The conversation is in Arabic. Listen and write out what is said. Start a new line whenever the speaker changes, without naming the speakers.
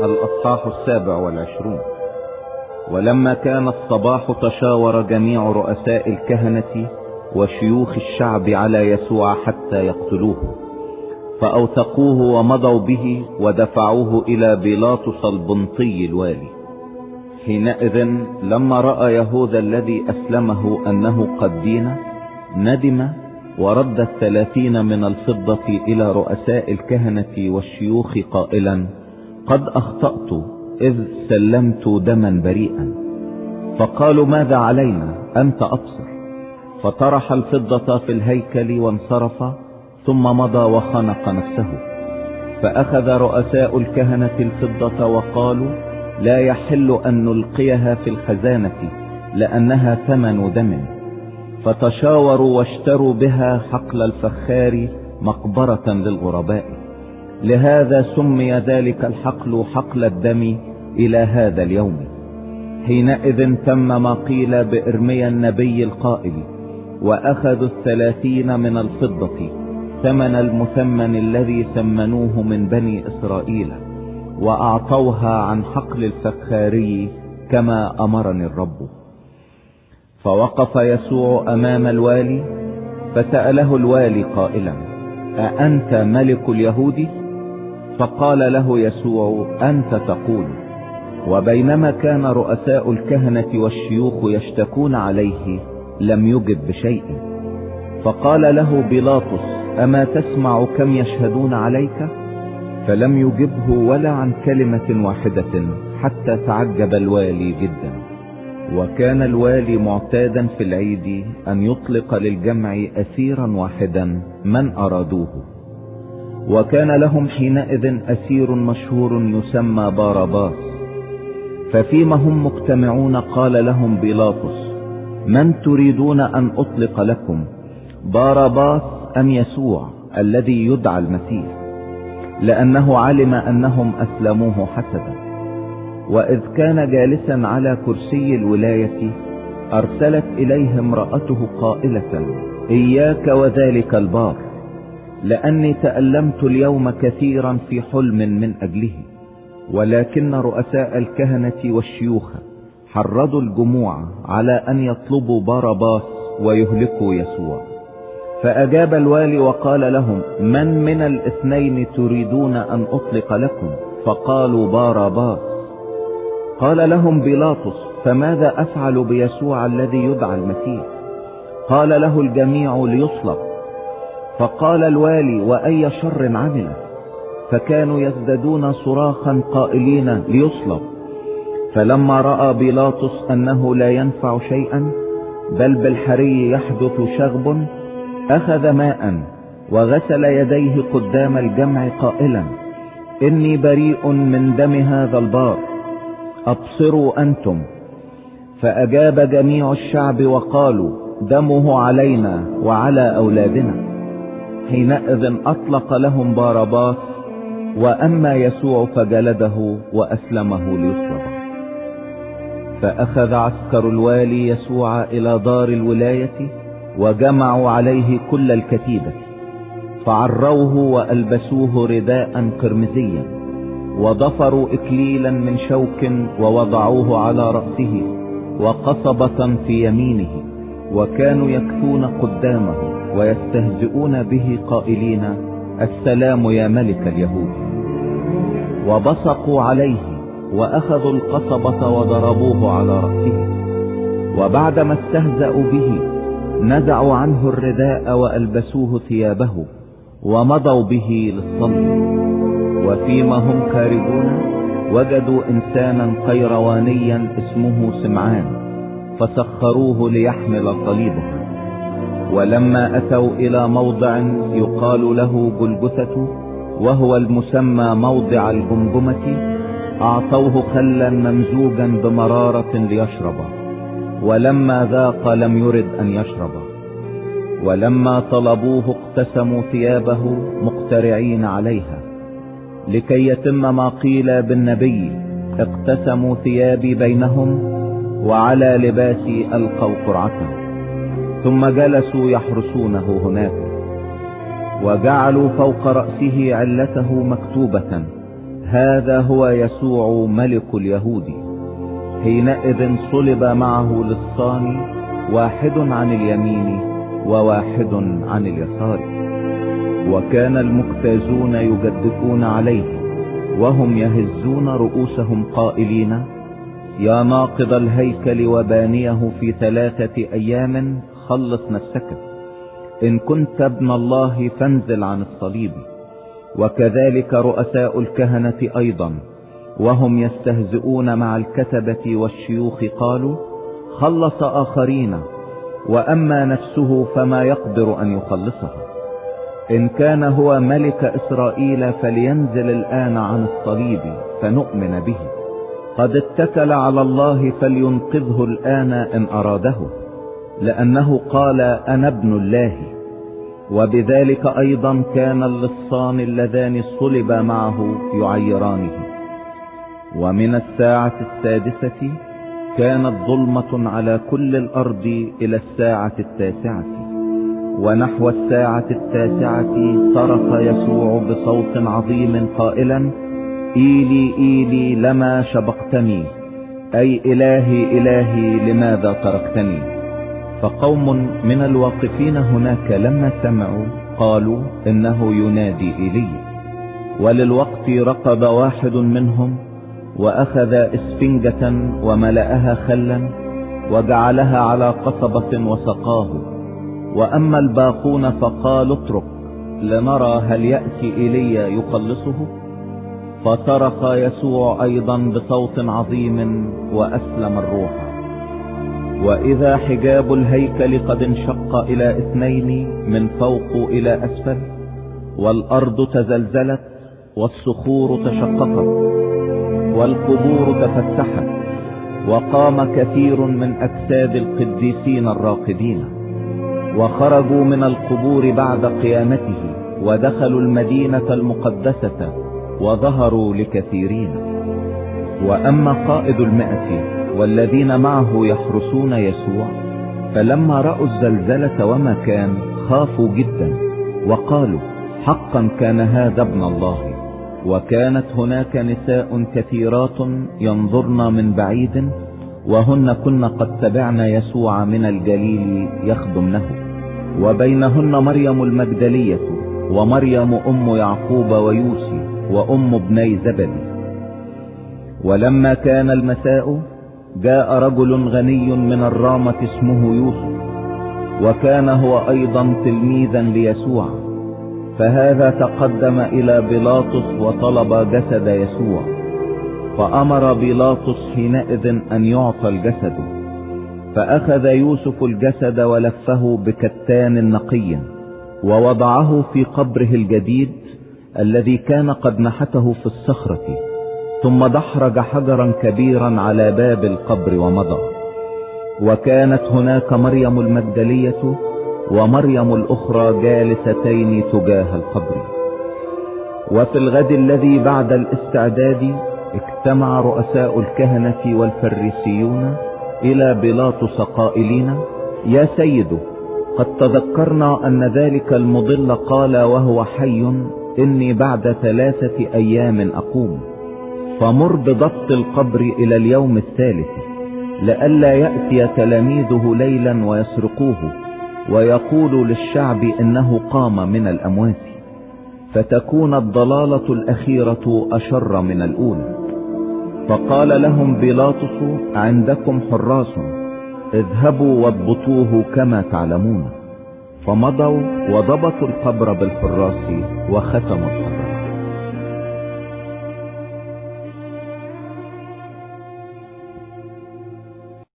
الأصحاح 27. ولما كان الصباح تشاور جميع رؤساء الكهنة وشيوخ الشعب على يسوع حتى يقتلوه، فأوثقوه ومضوا به ودفعوه إلى بيلاطس البنطي الوالي. حينئذ لما رأى يهوذا الذي أسلمه أنه قد دين، ندم ورد 30 من الفضة إلى رؤساء الكهنة والشيوخ قائلا: قد أخطأت إذ سلمت دما بريئا. فقالوا: ماذا علينا؟ أنت أبصر. فطرح الفضة في الهيكل وانصرف، ثم مضى وخنق نفسه. فأخذ رؤساء الكهنة الفضة وقالوا: لا يحل أن نلقيها في الخزانة لأنها ثمن دم. فتشاوروا واشتروا بها حقل الفخار مقبرة للغرباء. لهذا سمي ذلك الحقل حقل الدم إلى هذا اليوم. حينئذ تم ما قيل بإرميا النبي القائل: وأخذوا 30 من الفضة ثمن المثمن الذي ثمنوه من بني إسرائيل، وأعطوها عن حقل الفخاري كما أمرني الرب. فوقف يسوع أمام الوالي، فسأله الوالي قائلا: أأنت ملك اليهود؟ فقال له يسوع: أنت تقول. وبينما كان رؤساء الكهنة والشيوخ يشتكون عليه لم يجب بشيء. فقال له بيلاطس: أما تسمع كم يشهدون عليك؟ فلم يجبه ولا عن كلمة واحدة، حتى تعجب الوالي جدا. وكان الوالي معتادا في العيد أن يطلق للجمع أسيرا واحدا من أرادوه. وكان لهم حينئذ أسير مشهور يسمى باراباس. ففيما هم مجتمعون قال لهم بيلاطس: من تريدون أن أطلق لكم، باراباس أم يسوع الذي يدعى المسيح؟ لأنه علم أنهم أسلموه حسدا. وإذ كان جالسا على كرسي الولاية أرسلت إليه امرأته قائلة: إياك وذلك البار، لأني تألمت اليوم كثيرا في حلم من أجله. ولكن رؤساء الكهنة والشيوخ حرضوا الجموع على أن يطلبوا باراباس ويهلكوا يسوع. فأجاب الوالي وقال لهم: من الاثنين تريدون أن أطلق لكم؟ فقالوا: باراباس. قال لهم بيلاطس: فماذا أفعل بيسوع الذي يدعى المسيح؟ قال له الجميع: ليصلب. فقال الوالي: وأي شر عمل؟ فكانوا يزدادون صراخا قائلين: ليصلب. فلما رأى بيلاطس أنه لا ينفع شيئا، بل بالحري يحدث شغب، أخذ ماء وغسل يديه قدام الجمع قائلا: إني بريء من دم هذا البار، أبصروا أنتم. فأجاب جميع الشعب وقالوا: دمه علينا وعلى أولادنا. حينئذ أطلق لهم باراباس، وأما يسوع فجلده وأسلمه ليصلب. فأخذ عسكر الوالي يسوع إلى دار الولاية، وجمعوا عليه كل الكتيبة، فعروه وألبسوه رداء قرمزيا، وضفروا إكليلا من شوك ووضعوه على رأسه، وقصبة في يمينه، وكانوا يكثون قدامه ويستهزئون به قائلين: السلام يا ملك اليهود. وبصقوا عليه وأخذوا القصبة وضربوه على رأسه. وبعدما استهزأوا به نزعوا عنه الرداء وألبسوه ثيابه ومضوا به للصلب. وفيما هم خارجون وجدوا إنسانا قيروانيا اسمه سمعان، فسخروه ليحمل صليبه. ولما أتوا إلى موضع يقال له جلجثة، وهو المسمى موضع الجمجمة، أعطوه خلا ممزوجا بمرارة ليشرب، ولما ذاق لم يرد أن يشرب. ولما طلبوه اقتسموا ثيابه مقترعين عليها، لكي يتم ما قيل بالنبي: اقتسموا ثيابي بينهم، وعلى لباسي ألقوا قرعته. ثم جلسوا يحرسونه هناك. وجعلوا فوق رأسه علته مكتوبة: هذا هو يسوع ملك اليهود. حينئذ صلب معه لصان، واحد عن اليمين وواحد عن اليسار. وكان المجتازون يجدفون عليه وهم يهزون رؤوسهم قائلين: يا ناقض الهيكل وبانيه في 3 أيام خلص نفسك، إن كنت ابن الله فانزل عن الصليب. وكذلك رؤساء الكهنة أيضا وهم يستهزئون مع الكتبة والشيوخ قالوا: خلص آخرين، وأما نفسه فما يقدر أن يخلصها. إن كان هو ملك إسرائيل فلينزل الآن عن الصليب فنؤمن به. قد اتكل على الله فلينقذه الآن إن أراده، لأنه قال: أنا ابن الله. وبذلك أيضا كان اللصان اللذان صلب معه يعيرانه. ومن 6:00 كانت ظلمة على كل الأرض إلى 9:00. ونحو 9:00 صرخ يسوع بصوت عظيم قائلا: إيلي إيلي لما شبقتني، أي إلهي إلهي لماذا تركتني. فقوم من الواقفين هناك لما سمعوا قالوا: إنه ينادي إيليا. وللوقت ركض واحد منهم وأخذ إسفنجة وملأها خلا وجعلها على قصبة وسقاه. وأما الباقون فقالوا: اترك لنرى هل يأتي إيليا يخلصه. فصرخ يسوع أيضا بصوت عظيم وأسلم الروح. وإذا حجاب الهيكل قد انشق إلى 2 من فوق إلى أسفل، والأرض تزلزلت والصخور تشققت والقبور تفتحت، وقام كثير من أجساد القديسين الراقدين وخرجوا من القبور بعد قيامته ودخلوا المدينة المقدسة وظهروا لكثيرين. وأما قائد 100 والذين معه يحرسون يسوع فلما رأوا الزلزلة وما كان خافوا جدا وقالوا: حقا كان هذا ابن الله. وكانت هناك نساء كثيرات ينظرن من بعيد، وهن كن قد تبعن يسوع من الجليل يخدمنه، وبينهن مريم المجدلية ومريم أم يعقوب ويوسي وأم ابني زبدي. ولما كان المساء جاء رجل غني من الرامة اسمه يوسف، وكان هو أيضا تلميذا ليسوع، فهذا تقدم إلى بيلاطس وطلب جسد يسوع. فأمر بيلاطس حينئذ أن يعطى الجسد. فأخذ يوسف الجسد ولفه بكتان نقي ووضعه في قبره الجديد الذي كان قد نحته في الصخرة، ثم دحرج حجرا كبيرا على باب القبر ومضى. وكانت هناك مريم المجدلية ومريم الأخرى جالستين تجاه القبر. وفي الغد الذي بعد الاستعداد اجتمع رؤساء الكهنة والفريسيون إلى بيلاطس قائلين: يا سيد، قد تذكرنا أن ذلك المضل قال وهو حي: إني بعد 3 أيام أقوم. فمر بضبط القبر إلى اليوم 3 لئلا يأتي تلاميذه ليلا ويسرقوه ويقول للشعب إنه قام من الأموات، فتكون الضلالة الأخيرة أشر من الأولى. فقال لهم بيلاطس: عندكم حراس، اذهبوا واضبطوه كما تعلمون. فمضوا وضبطوا القبر بالحراس وختموا القبر.